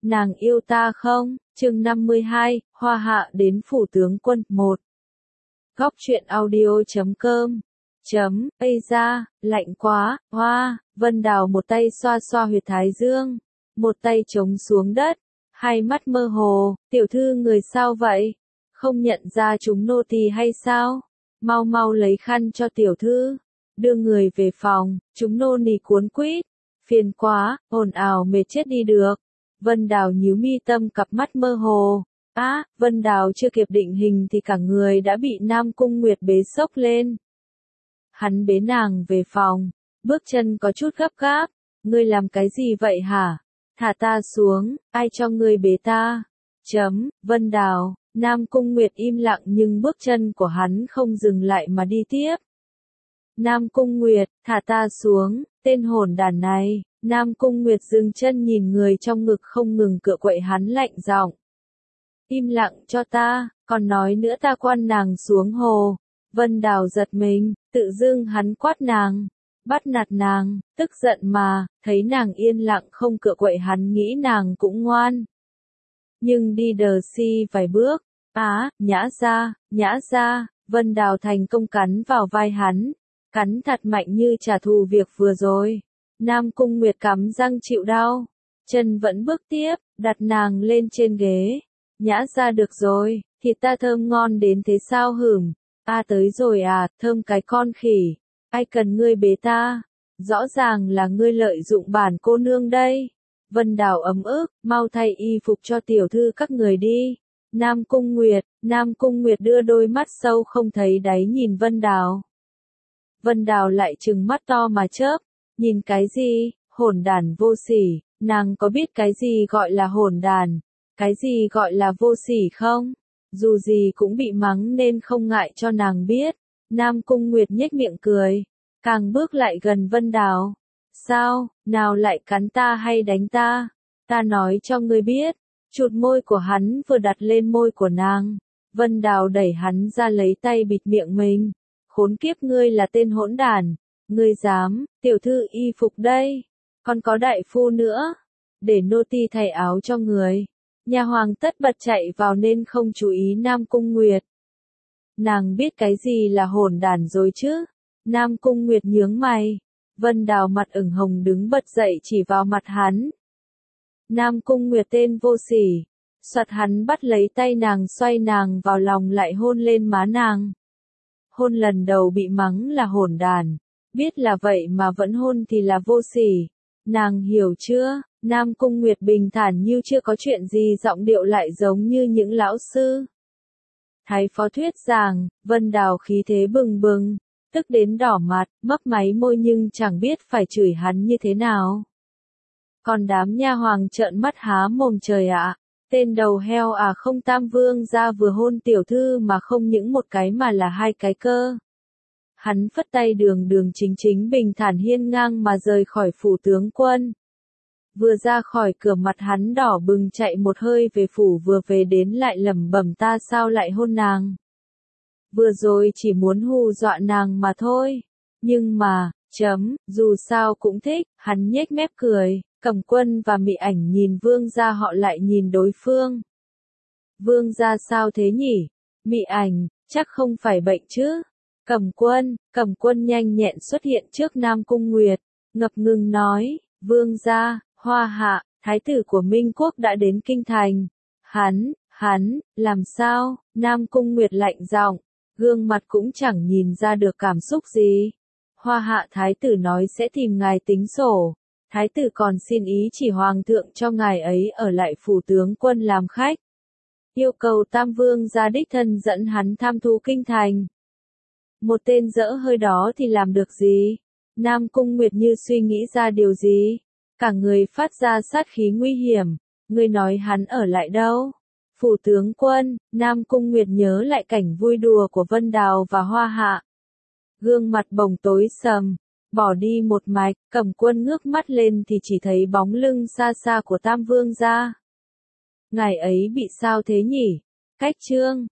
nàng yêu ta không? Chương 52, Hoa Hạ đến phủ tướng quân 1. Góc truyện audio.com Ây da, lạnh quá, Hoa, Vân Đào một tay xoa xoa huyệt thái dương, một tay chống xuống đất, hai mắt mơ hồ, tiểu thư người sao vậy? Không nhận ra chúng nô tỳ hay sao? Mau mau lấy khăn cho tiểu thư, đưa người về phòng, chúng nô nì cuốn quýt, phiền quá, ồn ào mệt chết đi được. Vân Đào nhíu mi tâm cặp mắt mơ hồ. Vân Đào chưa kịp định hình thì cả người đã bị Nam Cung Nguyệt bế xốc lên. Hắn bế nàng về phòng, bước chân có chút gấp gáp. Ngươi làm cái gì vậy hả? Thả ta xuống, ai cho ngươi bế ta? Vân Đào, Nam Cung Nguyệt im lặng nhưng bước chân của hắn không dừng lại mà đi tiếp. Nam Cung Nguyệt, thả ta xuống, tên hỗn đản này. Nam Cung Nguyệt dừng chân nhìn người trong ngực không ngừng cựa quậy hắn lạnh giọng. Im lặng cho ta, còn nói nữa ta quan nàng xuống hồ. Vân Đào giật mình, tự dưng hắn quát nàng, bắt nạt nàng, tức giận mà, thấy nàng yên lặng không cựa quậy hắn nghĩ nàng cũng ngoan. Nhưng đi đờ si vài bước, nhã ra, Vân Đào thành công cắn vào vai hắn, cắn thật mạnh như trả thù việc vừa rồi. Nam Cung Nguyệt cắm răng chịu đau, chân vẫn bước tiếp, đặt nàng lên trên ghế. Nhã ra được rồi, thịt ta thơm ngon đến thế sao hửm? Tới rồi thơm cái con khỉ, ai cần ngươi bế ta? Rõ ràng là ngươi lợi dụng bản cô nương đây. Vân Đào ấm ức, mau thay y phục cho tiểu thư các người đi. Nam Cung Nguyệt đưa đôi mắt sâu không thấy đáy nhìn Vân Đào. Vân Đào lại trừng mắt to mà chớp. Nhìn cái gì, hỗn đản vô sỉ, nàng có biết cái gì gọi là hỗn đản, cái gì gọi là vô sỉ không? Dù gì cũng bị mắng nên không ngại cho nàng biết. Nam Cung Nguyệt nhếch miệng cười, càng bước lại gần Vân Đào. Sao, nào lại cắn ta hay đánh ta? Ta nói cho ngươi biết. Chụt môi của hắn vừa đặt lên môi của nàng. Vân Đào đẩy hắn ra lấy tay bịt miệng mình. Khốn kiếp ngươi là tên hỗn đản. Ngươi dám, tiểu thư y phục đây, còn có đại phu nữa, để nô tỳ thay áo cho người. Nhà hoàng tất bật chạy vào nên không chú ý Nam Cung Nguyệt. Nàng biết cái gì là hỗn đản rồi chứ? Nam Cung Nguyệt nhướng mày. Vân Đào mặt ửng hồng đứng bật dậy chỉ vào mặt hắn. Nam Cung Nguyệt tên vô sỉ. Soạt hắn bắt lấy tay nàng xoay nàng vào lòng lại hôn lên má nàng. Hôn lần đầu bị mắng là hỗn đản. Biết là vậy mà vẫn hôn thì là vô sỉ. Nàng hiểu chưa? Nam Cung Nguyệt bình thản như chưa có chuyện gì, giọng điệu lại giống như những lão sư. Thái phó thuyết giảng, Vân Đào khí thế bừng bừng, tức đến đỏ mặt, mấp máy môi nhưng chẳng biết phải chửi hắn như thế nào. Còn đám nha hoàng trợn mắt há mồm trời ạ. Tên đầu heo không Tam Vương gia vừa hôn tiểu thư mà không những một cái mà là hai cái cơ. Hắn phất tay đường đường chính chính bình thản hiên ngang mà rời khỏi phủ tướng quân. Vừa ra khỏi cửa mặt hắn đỏ bừng chạy một hơi về phủ, vừa về đến lại lẩm bẩm ta sao lại hôn nàng. Vừa rồi chỉ muốn hù dọa nàng mà thôi. Nhưng mà, dù sao cũng thích, hắn nhếch mép cười, Cẩm Quân và Mị Ảnh nhìn Vương gia họ lại nhìn đối phương. Vương gia sao thế nhỉ? Mị Ảnh, chắc không phải bệnh chứ? Cẩm Quân nhanh nhẹn xuất hiện trước Nam Cung Nguyệt, ngập ngừng nói, Vương gia, Hoa Hạ, thái tử của Minh Quốc đã đến kinh thành. Hắn, làm sao? Nam Cung Nguyệt lạnh giọng, gương mặt cũng chẳng nhìn ra được cảm xúc gì. Hoa Hạ thái tử nói sẽ tìm ngài tính sổ. Thái tử còn xin ý chỉ hoàng thượng cho ngài ấy ở lại phủ tướng quân làm khách. Yêu cầu Tam Vương gia đích thân dẫn hắn tham thú kinh thành. Một tên dỡ hơi đó thì làm được gì? Nam Cung Nguyệt như suy nghĩ ra điều gì. Cả người phát ra sát khí nguy hiểm. Ngươi nói hắn ở lại đâu? Phủ tướng quân. Nam Cung Nguyệt nhớ lại cảnh vui đùa của Vân Đào và Hoa Hạ. Gương mặt bồng tối sầm. Bỏ đi một mạch, Cẩm Quân ngước mắt lên thì chỉ thấy bóng lưng xa xa của Tam Vương gia. Ngài ấy bị sao thế nhỉ? Cách chương